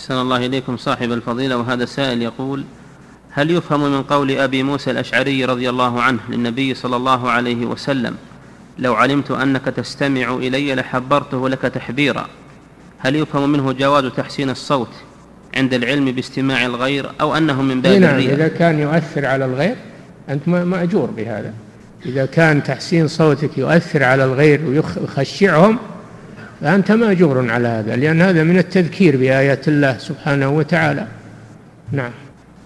أحسن الله إليكم صاحب الفضيلة. وهذا سائل يقول: هل يفهم من قول أبي موسى الأشعري رضي الله عنه للنبي صلى الله عليه وسلم: لو علمت أنك تستمع إلي لحبرته لك تحبيرا، هل يفهم منه جواز تحسين الصوت عند العلم باستماع الغير، أو أنه من باب الرياء؟ إذا كان يؤثر على الغير أنت مأجور بهذا. إذا كان تحسين صوتك يؤثر على الغير ويخشعهم فأنت مأجور على هذا، لأن هذا من التذكير بآيات الله سبحانه وتعالى. نعم.